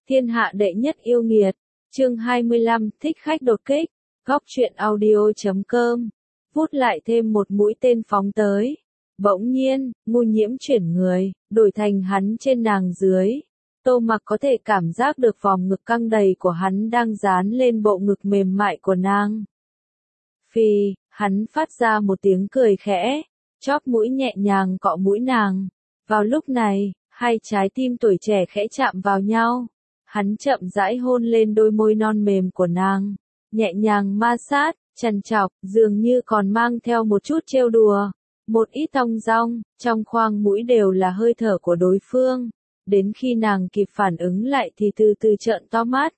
Thiên hạ đệ nhất yêu nghiệt. Chương 25, thích khách đột kích. Góc truyện audio.com. Vút lại thêm một mũi tên phóng tới. Bỗng nhiên, Ngu Nhiễm chuyển người, đổi thành hắn trên nàng dưới. Tô Mặc có thể cảm giác được vòng ngực căng đầy của hắn đang dán lên bộ ngực mềm mại của nàng. Phì, hắn phát ra một tiếng cười khẽ, chóp mũi nhẹ nhàng cọ mũi nàng. Vào lúc này, hai trái tim tuổi trẻ khẽ chạm vào nhau. Hắn chậm rãi hôn lên đôi môi non mềm của nàng, nhẹ nhàng ma sát, trằn trọc, dường như còn mang theo một chút trêu đùa, một ít thong dong, trong khoang mũi đều là hơi thở của đối phương. Đến khi nàng kịp phản ứng lại thì từ từ trợn to mắt.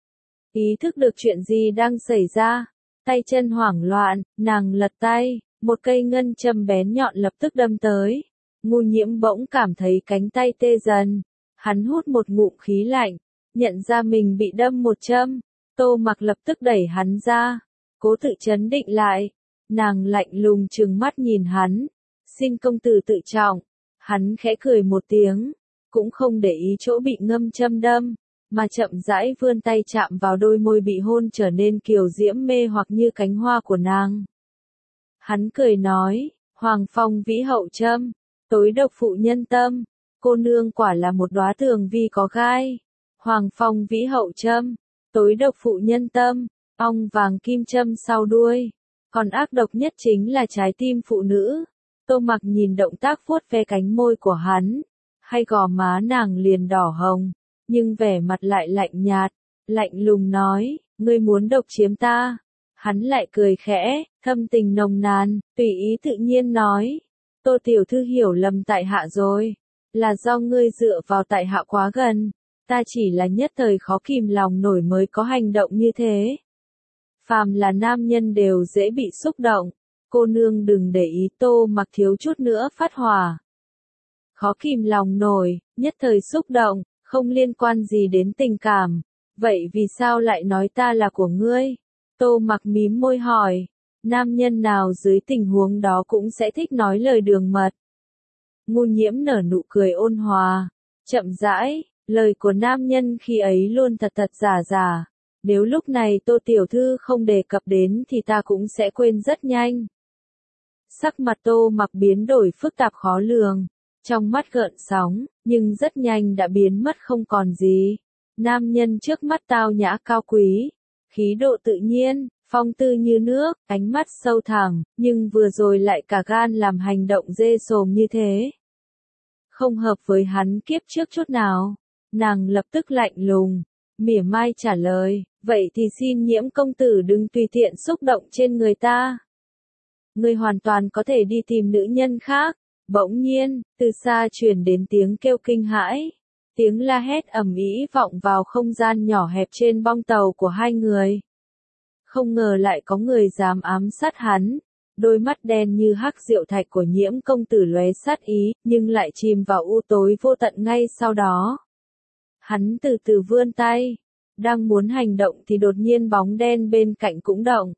Ý thức được chuyện gì đang xảy ra, tay chân hoảng loạn, nàng lật tay, một cây ngân châm bén nhọn lập tức đâm tới. Ngu Nhiễm bỗng cảm thấy cánh tay tê dần, hắn hút một ngụm khí lạnh, nhận ra mình bị đâm một châm. Tô Mặc lập tức đẩy hắn ra, cố tự trấn định lại. Nàng lạnh lùng trừng mắt nhìn hắn, xin công tử tự trọng. Hắn khẽ cười một tiếng, cũng không để ý chỗ bị ngâm châm đâm, mà chậm rãi vươn tay chạm vào đôi môi bị hôn trở nên kiều diễm mê hoặc như cánh hoa của nàng. Hắn cười nói, Hoàng Phong vĩ hậu châm, tối độc phụ nhân tâm, cô nương quả là một đóa tường vi có gai. Hoàng Phong vĩ hậu châm, tối độc phụ nhân tâm, ong vàng kim châm sau đuôi, còn ác độc nhất chính là trái tim phụ nữ. Tô Mặc nhìn động tác vuốt ve cánh môi của hắn, hay gò má nàng liền đỏ hồng, nhưng vẻ mặt lại lạnh nhạt, lạnh lùng nói, ngươi muốn độc chiếm ta. Hắn lại cười khẽ, thâm tình nồng nàn, tùy ý tự nhiên nói, Tô tiểu thư hiểu lầm tại hạ rồi, là do ngươi dựa vào tại hạ quá gần, ta chỉ là nhất thời khó kìm lòng nổi mới có hành động như thế. Phàm là nam nhân đều dễ bị xúc động, cô nương đừng để ý. Tô Mặc thiếu chút nữa phát hỏa. Khó kìm lòng nổi, nhất thời xúc động, không liên quan gì đến tình cảm, vậy vì sao lại nói ta là của ngươi? Tô Mặc mím môi hỏi, nam nhân nào dưới tình huống đó cũng sẽ thích nói lời đường mật. Ngu Nhiễm nở nụ cười ôn hòa, chậm rãi, lời của nam nhân khi ấy luôn thật thật giả giả. Nếu lúc này Tô tiểu thư không đề cập đến thì ta cũng sẽ quên rất nhanh. Sắc mặt Tô Mặc biến đổi phức tạp khó lường, trong mắt gợn sóng, nhưng rất nhanh đã biến mất không còn gì. Nam nhân trước mắt tao nhã cao quý, khí độ tự nhiên, phong tư như nước, ánh mắt sâu thẳm, nhưng vừa rồi lại cả gan làm hành động dê sồm như thế. Không hợp với hắn kiếp trước chút nào. Nàng lập tức lạnh lùng, mỉa mai trả lời, vậy thì xin Nhiễm công tử đừng tùy tiện xúc động trên người ta. Ngươi hoàn toàn có thể đi tìm nữ nhân khác. Bỗng nhiên, từ xa truyền đến tiếng kêu kinh hãi, tiếng la hét ầm ĩ vọng vào không gian nhỏ hẹp trên bong tàu của hai người. Không ngờ lại có người dám ám sát hắn. Đôi mắt đen như hắc diệu thạch của Nhiễm công tử lóe sát ý, nhưng lại chìm vào u tối vô tận ngay sau đó. Hắn từ từ vươn tay, đang muốn hành động thì đột nhiên bóng đen bên cạnh cũng động.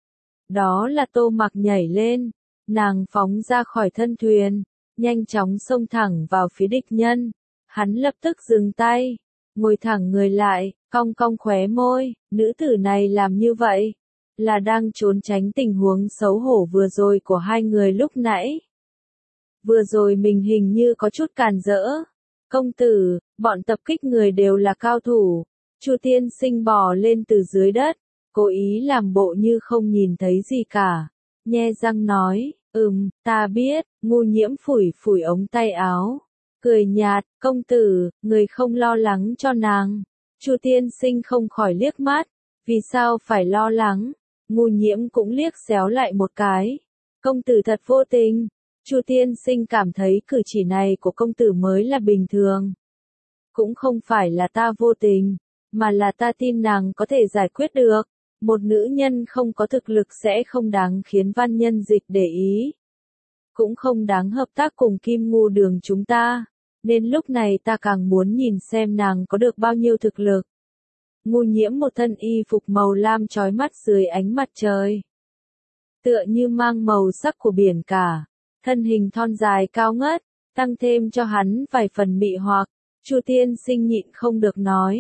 Đó là Tô Mặc nhảy lên, nàng phóng ra khỏi thân thuyền, nhanh chóng xông thẳng vào phía địch nhân. Hắn lập tức dừng tay, ngồi thẳng người lại, cong cong khóe môi, nữ tử này làm như vậy, là đang trốn tránh tình huống xấu hổ vừa rồi của hai người lúc nãy. Vừa rồi mình hình như có chút càn rỡ. Công tử, bọn tập kích người đều là cao thủ. Chu tiên sinh bò lên từ dưới đất, cố ý làm bộ như không nhìn thấy gì cả. Nhe răng nói, ta biết. Ngu Nhiễm phủi phủi ống tay áo, cười nhạt, công tử, người không lo lắng cho nàng. Chu tiên sinh không khỏi liếc mắt, vì sao phải lo lắng? Ngu Nhiễm cũng liếc xéo lại một cái. Công tử thật vô tình. Chu tiên sinh cảm thấy cử chỉ này của công tử mới là bình thường. Cũng không phải là ta vô tình, mà là ta tin nàng có thể giải quyết được. Một nữ nhân không có thực lực sẽ không đáng khiến Văn Nhân Dịch để ý. Cũng không đáng hợp tác cùng Kim Ngu Đường chúng ta. Nên lúc này ta càng muốn nhìn xem nàng có được bao nhiêu thực lực. Ngu Nhiễm một thân y phục màu lam chói mắt dưới ánh mặt trời. Tựa như mang màu sắc của biển cả. Thân hình thon dài cao ngất, tăng thêm cho hắn vài phần mị hoặc. Chu tiên sinh nhịn không được nói,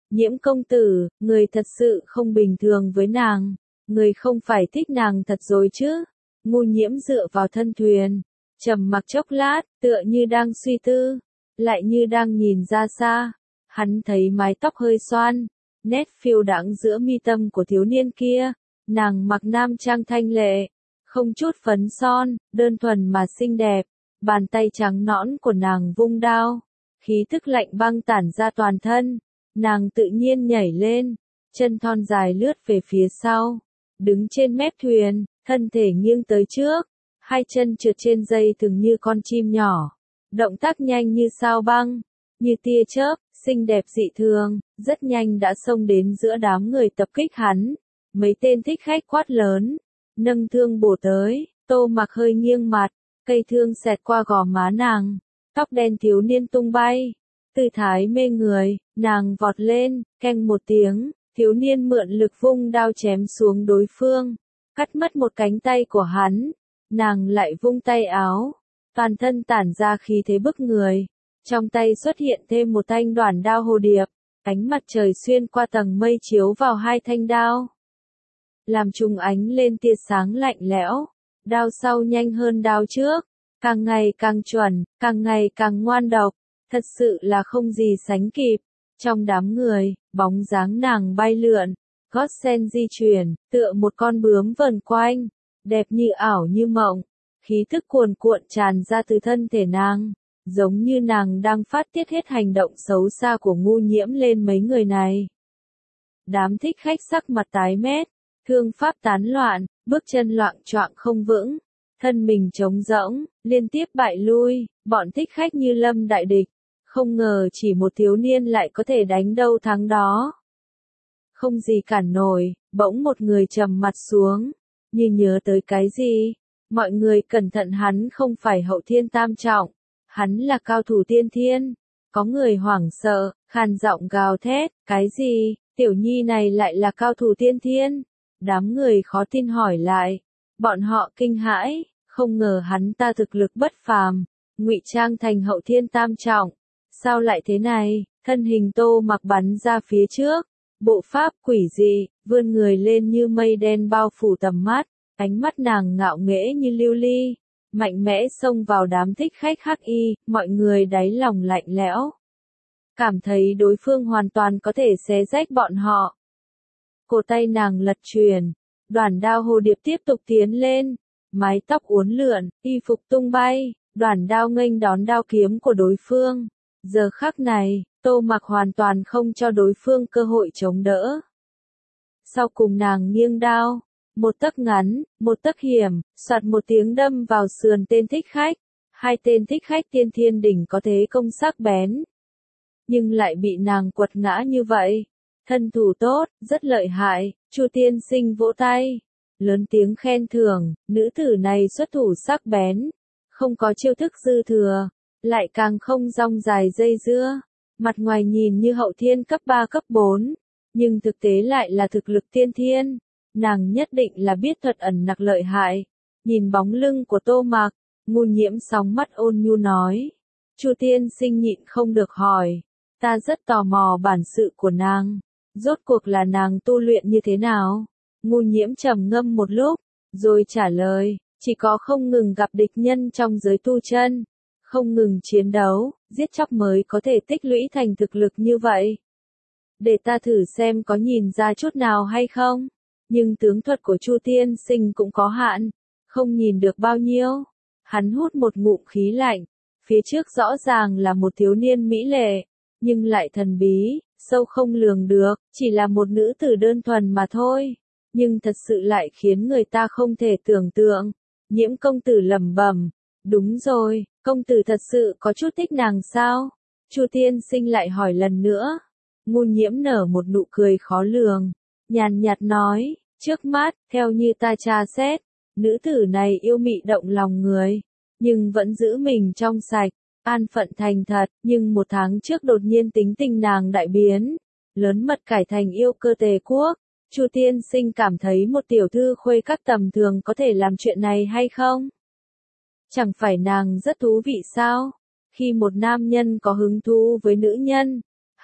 Nhiễm công tử, người thật sự không bình thường với nàng, người không phải thích nàng thật rồi chứ? Ngu Nhiễm dựa vào thân thuyền, trầm mặc chốc lát, tựa như đang suy tư, lại như đang nhìn ra xa. Hắn thấy mái tóc hơi xoăn, nét phiêu đãng giữa mi tâm của thiếu niên kia, nàng mặc nam trang thanh lệ, không chút phấn son, đơn thuần mà xinh đẹp, bàn tay trắng nõn của nàng vung đao, khí tức lạnh băng tản ra toàn thân, nàng tự nhiên nhảy lên, chân thon dài lướt về phía sau, đứng trên mép thuyền, thân thể nghiêng tới trước, hai chân trượt trên dây thừng như con chim nhỏ, động tác nhanh như sao băng, như tia chớp, xinh đẹp dị thường, rất nhanh đã xông đến giữa đám người tập kích hắn. Mấy tên thích khách quát lớn, nâng thương bổ tới, Tô Mặc hơi nghiêng mặt, cây thương xẹt qua gò má nàng, tóc đen thiếu niên tung bay, tư thái mê người, nàng vọt lên, keng một tiếng, thiếu niên mượn lực vung đao chém xuống đối phương, cắt mất một cánh tay của hắn, nàng lại vung tay áo, toàn thân tản ra khí thế bức người, trong tay xuất hiện thêm một thanh đoản đao hồ điệp, ánh mặt trời xuyên qua tầng mây chiếu vào hai thanh đao, làm trùng ánh lên tia sáng lạnh lẽo, đao sau nhanh hơn đao trước, càng ngày càng chuẩn, càng ngày càng ngoan độc, thật sự là không gì sánh kịp. Trong đám người, bóng dáng nàng bay lượn, gót sen di chuyển, tựa một con bướm vờn quanh, đẹp như ảo như mộng, khí thức cuồn cuộn tràn ra từ thân thể nàng, giống như nàng đang phát tiết hết hành động xấu xa của Ngu Nhiễm lên mấy người này. Đám thích khách sắc mặt tái mét, thương pháp tán loạn, bước chân loạng choạng không vững, thân mình trống rỗng, liên tiếp bại lui, bọn thích khách như lâm đại địch, không ngờ chỉ một thiếu niên lại có thể đánh đâu thắng đó. Không gì cản nổi, bỗng một người trầm mặt xuống, như nhớ tới cái gì, mọi người cẩn thận, hắn không phải hậu thiên tam trọng, hắn là cao thủ tiên thiên. Có người hoảng sợ, khàn giọng gào thét, cái gì, tiểu nhi này lại là cao thủ tiên thiên? Đám người khó tin hỏi lại, bọn họ kinh hãi, không ngờ hắn ta thực lực bất phàm, ngụy trang thành hậu thiên tam trọng. Sao lại thế này? Thân hình Tô Mặc bắn ra phía trước, bộ pháp quỷ dị, vươn người lên như mây đen bao phủ tầm mắt, ánh mắt nàng ngạo nghễ như lưu ly, mạnh mẽ xông vào đám thích khách hắc y, mọi người đáy lòng lạnh lẽo, cảm thấy đối phương hoàn toàn có thể xé rách bọn họ. Cổ tay nàng lật chuyển, đoản đao hồ điệp tiếp tục tiến lên, mái tóc uốn lượn, y phục tung bay, đoản đao nghênh đón đao kiếm của đối phương. Giờ khắc này, Tô Mặc hoàn toàn không cho đối phương cơ hội chống đỡ. Sau cùng nàng nghiêng đao, một tấc ngắn, một tấc hiểm, soạt một tiếng đâm vào sườn tên thích khách. Hai tên thích khách tiên thiên đỉnh có thế công sắc bén, nhưng lại bị nàng quật ngã như vậy. Thân thủ tốt, rất lợi hại, Chu tiên sinh vỗ tay, lớn tiếng khen thưởng, nữ tử này xuất thủ sắc bén, không có chiêu thức dư thừa, lại càng không rong dài dây dưa, mặt ngoài nhìn như hậu thiên cấp 3 cấp 4, nhưng thực tế lại là thực lực tiên thiên, nàng nhất định là biết thuật ẩn nặc lợi hại. Nhìn bóng lưng của Tô Mặc, Ngu Nhiễm sóng mắt ôn nhu nói, Chu tiên sinh nhịn không được hỏi, ta rất tò mò bản sự của nàng, rốt cuộc là nàng tu luyện như thế nào? Ngu Nhiễm trầm ngâm một lúc, rồi trả lời, chỉ có không ngừng gặp địch nhân trong giới tu chân, không ngừng chiến đấu, giết chóc mới có thể tích lũy thành thực lực như vậy. Để ta thử xem có nhìn ra chút nào hay không, nhưng tướng thuật của Chu tiên sinh cũng có hạn, không nhìn được bao nhiêu. Hắn hút một ngụm khí lạnh, phía trước rõ ràng là một thiếu niên mỹ lệ, nhưng lại thần bí, sâu không lường được, chỉ là một nữ tử đơn thuần mà thôi, nhưng thật sự lại khiến người ta không thể tưởng tượng. Nhiễm công tử lẩm bẩm, đúng rồi, công tử thật sự có chút thích nàng sao? Chu tiên sinh lại hỏi lần nữa. Ngu Nhiễm nở một nụ cười khó lường, nhàn nhạt nói, trước mắt, theo như ta tra xét, nữ tử này yêu mị động lòng người, nhưng vẫn giữ mình trong sạch, an phận thành thật, nhưng một tháng trước đột nhiên tính tình nàng đại biến, lớn mật cải thành yêu cơ tề quốc. Chu tiên sinh cảm thấy một tiểu thư khuê các tầm thường có thể làm chuyện này hay không? Chẳng phải nàng rất thú vị sao? Khi một nam nhân có hứng thú với nữ nhân,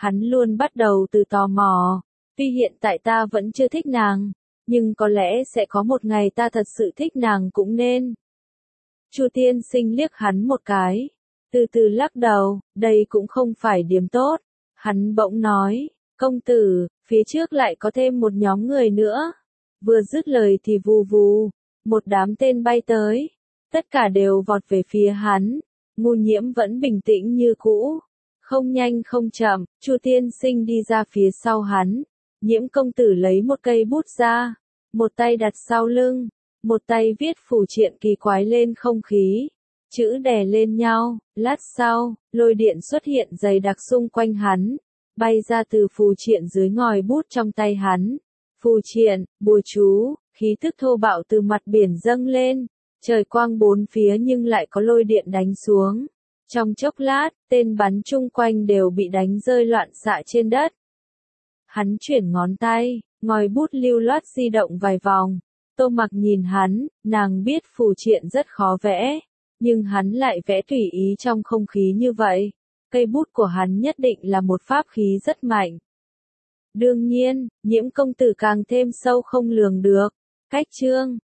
Hắn luôn bắt đầu từ tò mò. Tuy hiện tại ta vẫn chưa thích nàng, nhưng có lẽ sẽ có một ngày ta thật sự thích nàng cũng nên. Chu tiên sinh liếc hắn một cái, từ từ lắc đầu, đây cũng không phải điểm tốt. Hắn bỗng nói, công tử, phía trước lại có thêm một nhóm người nữa. Vừa dứt lời thì vù vù, một đám tên bay tới, tất cả đều vọt về phía hắn. Ngu Nhiễm vẫn bình tĩnh như cũ, không nhanh không chậm. Chu tiên sinh đi ra phía sau hắn. Nhiễm công tử lấy một cây bút ra, một tay đặt sau lưng, một tay viết phù triện kỳ quái lên không khí. Chữ đè lên nhau, lát sau, lôi điện xuất hiện dày đặc xung quanh hắn, bay ra từ phù triện dưới ngòi bút trong tay hắn. Phù triện, bùa chú, khí tức thô bạo từ mặt biển dâng lên, trời quang bốn phía nhưng lại có lôi điện đánh xuống. Trong chốc lát, tên bắn chung quanh đều bị đánh rơi loạn xạ trên đất. Hắn chuyển ngón tay, ngòi bút lưu loát di động vài vòng. Tô Mặc nhìn hắn, nàng biết phù triện rất khó vẽ, nhưng hắn lại vẽ tùy ý trong không khí như vậy. Cây bút của hắn nhất định là một pháp khí rất mạnh. Đương nhiên, Nhiễm công tử càng thêm sâu không lường được. Cách chương